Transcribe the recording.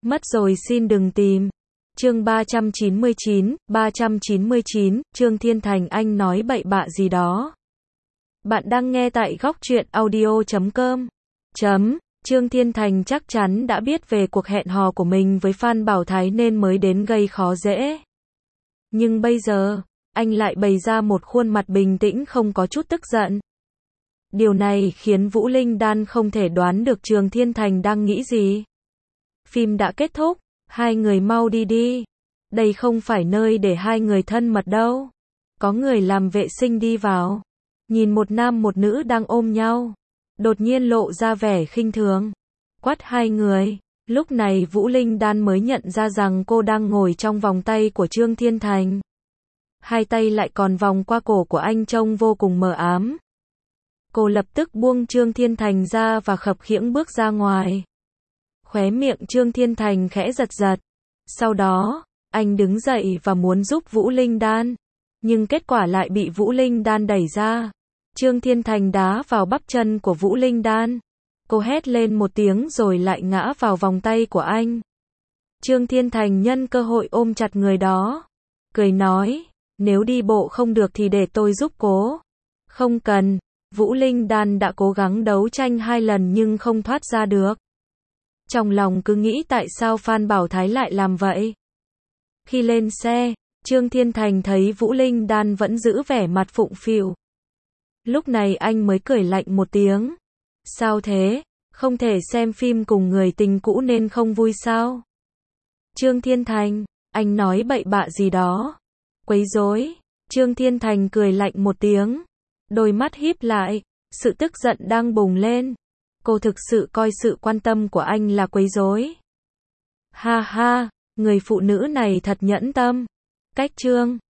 Mất rồi xin đừng tìm. Chương 399, Trương Thiên Thành anh nói bậy bạ gì đó. Bạn đang nghe tại góc truyện audio.com. Trương Thiên Thành chắc chắn đã biết về cuộc hẹn hò của mình với Phan Bảo Thái nên mới đến gây khó dễ. Nhưng bây giờ, anh lại bày ra một khuôn mặt bình tĩnh không có chút tức giận. Điều này khiến Vũ Linh Đan không thể đoán được Trương Thiên Thành đang nghĩ gì. Phim đã kết thúc, hai người mau đi đi. Đây không phải nơi để hai người thân mật đâu. Có người làm vệ sinh đi vào. Nhìn một nam một nữ đang ôm nhau. Đột nhiên lộ ra vẻ khinh thường. Quát hai người. Lúc này Vũ Linh Đan mới nhận ra rằng cô đang ngồi trong vòng tay của Trương Thiên Thành. Hai tay lại còn vòng qua cổ của anh trông vô cùng mờ ám. Cô lập tức buông Trương Thiên Thành ra và khập khiễng bước ra ngoài. Khóe miệng Trương Thiên Thành khẽ giật giật. Sau đó, anh đứng dậy và muốn giúp Vũ Linh Đan. Nhưng kết quả lại bị Vũ Linh Đan đẩy ra. Trương Thiên Thành đá vào bắp chân của Vũ Linh Đan. Cô hét lên một tiếng rồi lại ngã vào vòng tay của anh. Trương Thiên Thành nhân cơ hội ôm chặt người đó. Cười nói, nếu đi bộ không được thì để tôi giúp cố. Không cần. Vũ Linh Đan đã cố gắng đấu tranh 2 lần nhưng không thoát ra được. Trong lòng cứ nghĩ tại sao Phan Bảo Thái lại làm vậy. Khi lên xe, Trương Thiên Thành thấy Vũ Linh Đan vẫn giữ vẻ mặt phụng phịu. Lúc này anh mới cười lạnh một tiếng. Sao thế? Không thể xem phim cùng người tình cũ nên không vui sao? Trương Thiên Thành, anh nói bậy bạ gì đó? Quấy rối. Trương Thiên Thành cười lạnh một tiếng. Đôi mắt híp lại, sự tức giận đang bùng lên. Cô thực sự coi sự quan tâm của anh là quấy rối. Ha ha, người phụ nữ này thật nhẫn tâm. Cách Trương